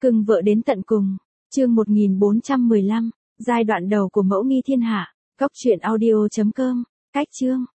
Cưng vợ đến tận cùng. Chương 1415. Giai đoạn đầu của mẫu nghi thiên hạ. Cóc truyện audio.com. Cách chương.